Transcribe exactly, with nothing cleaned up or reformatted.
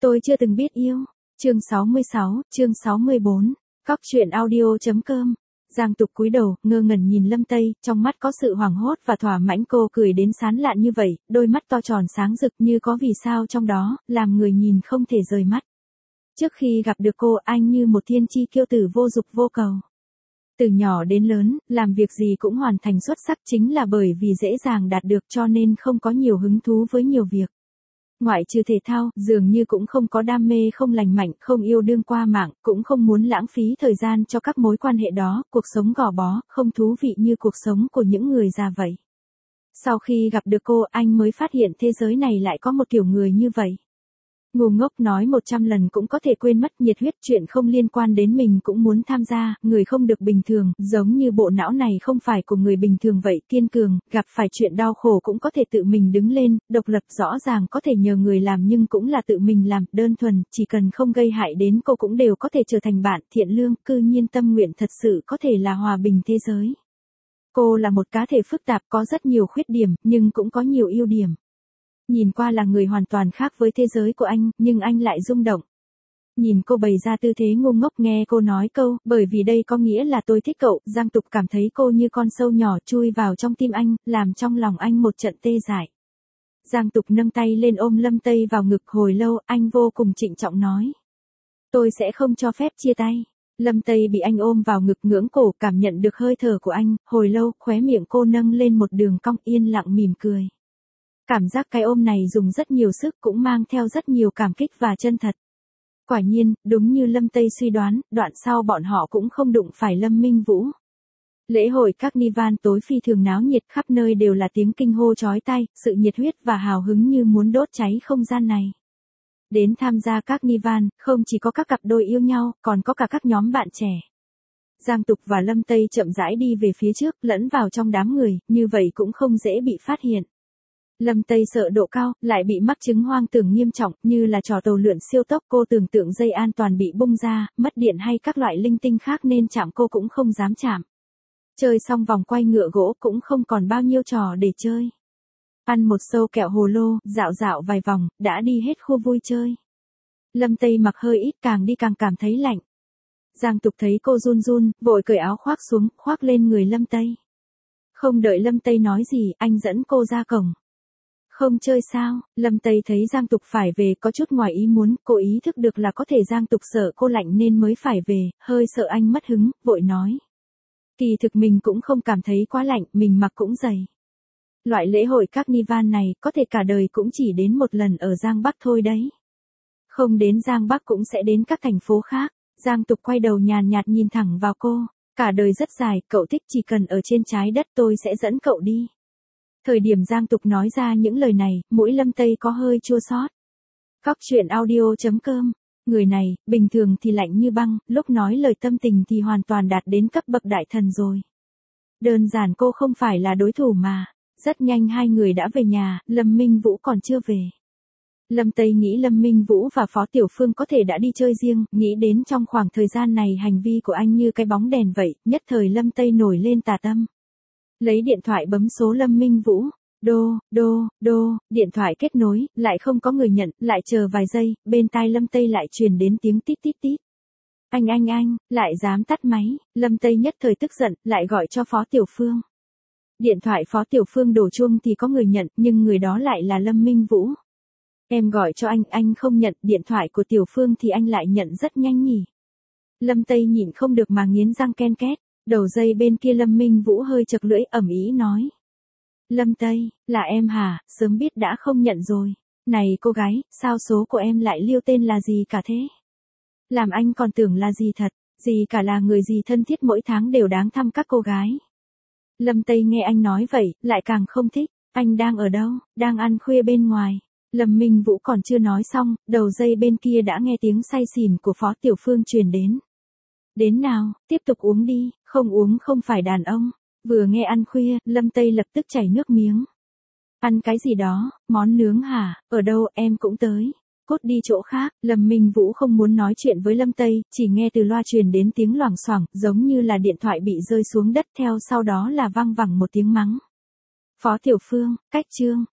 Tôi chưa từng biết yêu. Chương sáu mươi sáu, chương sáu mươi bốn. Cóc truyện audio.com. Giang Tục cúi đầu, ngơ ngẩn nhìn Lâm Tây, trong mắt có sự hoảng hốt và thỏa mãn. Cô cười đến sán lạn như vậy, đôi mắt to tròn sáng rực như có vì sao trong đó, làm người nhìn không thể rời mắt. Trước khi gặp được cô, anh như một thiên chi kiêu tử vô dục vô cầu. Từ nhỏ đến lớn, làm việc gì cũng hoàn thành xuất sắc, chính là bởi vì dễ dàng đạt được cho nên không có nhiều hứng thú với nhiều việc. Ngoại trừ thể thao, dường như cũng không có đam mê không lành mạnh, không yêu đương qua mạng, cũng không muốn lãng phí thời gian cho các mối quan hệ đó, cuộc sống gò bó, không thú vị như cuộc sống của những người già vậy. Sau khi gặp được cô, anh mới phát hiện thế giới này lại có một kiểu người như vậy. Ngu ngốc nói một trăm lần cũng có thể quên mất, nhiệt huyết, chuyện không liên quan đến mình cũng muốn tham gia, người không được bình thường, giống như bộ não này không phải của người bình thường vậy, kiên cường, gặp phải chuyện đau khổ cũng có thể tự mình đứng lên, độc lập, rõ ràng có thể nhờ người làm nhưng cũng là tự mình làm, đơn thuần, chỉ cần không gây hại đến cô cũng đều có thể trở thành bạn, thiện lương, cư nhiên tâm nguyện thật sự có thể là hòa bình thế giới. Cô là một cá thể phức tạp, có rất nhiều khuyết điểm, nhưng cũng có nhiều ưu điểm. Nhìn qua là người hoàn toàn khác với thế giới của anh, nhưng anh lại rung động. Nhìn cô bày ra tư thế ngu ngốc, nghe cô nói câu, bởi vì đây có nghĩa là tôi thích cậu, Giang Tục cảm thấy cô như con sâu nhỏ chui vào trong tim anh, làm trong lòng anh một trận tê dại. Giang Tục nâng tay lên ôm Lâm Tây vào ngực hồi lâu, anh vô cùng trịnh trọng nói. Tôi sẽ không cho phép chia tay. Lâm Tây bị anh ôm vào ngực ngưỡng cổ, cảm nhận được hơi thở của anh, hồi lâu, khóe miệng cô nâng lên một đường cong, yên lặng mỉm cười. Cảm giác cái ôm này dùng rất nhiều sức, cũng mang theo rất nhiều cảm kích và chân thật. Quả nhiên, đúng như Lâm Tây suy đoán, đoạn sau bọn họ cũng không đụng phải Lâm Minh Vũ. Lễ hội Carnival tối phi thường náo nhiệt, khắp nơi đều là tiếng kinh hô chói tai, sự nhiệt huyết và hào hứng như muốn đốt cháy không gian này. Đến tham gia Carnival, không chỉ có các cặp đôi yêu nhau, còn có cả các nhóm bạn trẻ. Giang Tục và Lâm Tây chậm rãi đi về phía trước, lẫn vào trong đám người, như vậy cũng không dễ bị phát hiện. Lâm Tây sợ độ cao, lại bị mắc chứng hoang tưởng nghiêm trọng, như là trò tàu lượn siêu tốc, cô tưởng tượng dây an toàn bị bung ra, mất điện hay các loại linh tinh khác nên chạm cô cũng không dám chạm. Chơi xong vòng quay ngựa gỗ cũng không còn bao nhiêu trò để chơi. Ăn một xâu kẹo hồ lô, dạo dạo vài vòng, đã đi hết khu vui chơi. Lâm Tây mặc hơi ít, càng đi càng cảm thấy lạnh. Giang Tục thấy cô run run, vội cởi áo khoác xuống, khoác lên người Lâm Tây. Không đợi Lâm Tây nói gì, anh dẫn cô ra cổng. Không chơi sao? Lâm Tây thấy Giang Tục phải về có chút ngoài ý muốn, cô ý thức được là có thể Giang Tục sợ cô lạnh nên mới phải về, hơi sợ anh mất hứng, vội nói. Kỳ thực mình cũng không cảm thấy quá lạnh, mình mặc cũng dày. Loại lễ hội Carnival này có thể cả đời cũng chỉ đến một lần ở Giang Bắc thôi đấy. Không đến Giang Bắc cũng sẽ đến các thành phố khác. Giang Tục quay đầu nhàn nhạt nhìn thẳng vào cô. Cả đời rất dài, cậu thích chỉ cần ở trên trái đất tôi sẽ dẫn cậu đi. Thời điểm Giang Tục nói ra những lời này, mũi Lâm Tây có hơi chua xót. Cóc truyện audio.com. Người này, bình thường thì lạnh như băng, lúc nói lời tâm tình thì hoàn toàn đạt đến cấp bậc đại thần rồi. Đơn giản cô không phải là đối thủ mà. Rất nhanh hai người đã về nhà, Lâm Minh Vũ còn chưa về. Lâm Tây nghĩ Lâm Minh Vũ và Phó Tiểu Phương có thể đã đi chơi riêng, nghĩ đến trong khoảng thời gian này hành vi của anh như cái bóng đèn vậy, nhất thời Lâm Tây nổi lên tà tâm. Lấy điện thoại bấm số Lâm Minh Vũ, đô, đô, đô, điện thoại kết nối, lại không có người nhận, lại chờ vài giây, bên tai Lâm Tây lại truyền đến tiếng tít tít tít. Anh anh anh, lại dám tắt máy, Lâm Tây nhất thời tức giận, lại gọi cho Phó Tiểu Phương. Điện thoại Phó Tiểu Phương đổ chuông thì có người nhận, nhưng người đó lại là Lâm Minh Vũ. Em gọi cho anh, anh không nhận, điện thoại của Tiểu Phương thì anh lại nhận rất nhanh nhỉ. Lâm Tây nhịn không được mà nghiến răng ken két. Đầu dây bên kia Lâm Minh Vũ hơi chật lưỡi, ẩm ý nói. Lâm Tây, là em hả, sớm biết đã không nhận rồi. Này cô gái, sao số của em lại liêu tên là gì cả thế? Làm anh còn tưởng là gì thật, gì cả là người gì thân thiết mỗi tháng đều đáng thăm các cô gái. Lâm Tây nghe anh nói vậy, lại càng không thích. Anh đang ở đâu, đang ăn khuya bên ngoài. Lâm Minh Vũ còn chưa nói xong, đầu dây bên kia đã nghe tiếng say xỉn của Phó Tiểu Phương truyền đến. Đến nào, tiếp tục uống đi, không uống không phải đàn ông. Vừa nghe ăn khuya, Lâm Tây lập tức chảy nước miếng. Ăn cái gì đó, món nướng hả, ở đâu em cũng tới. Cốt đi chỗ khác, Lâm Minh Vũ không muốn nói chuyện với Lâm Tây, chỉ nghe từ loa truyền đến tiếng loảng xoảng, giống như là điện thoại bị rơi xuống đất, theo sau đó là vang vẳng một tiếng mắng. Phó Tiểu Phương, cách chương,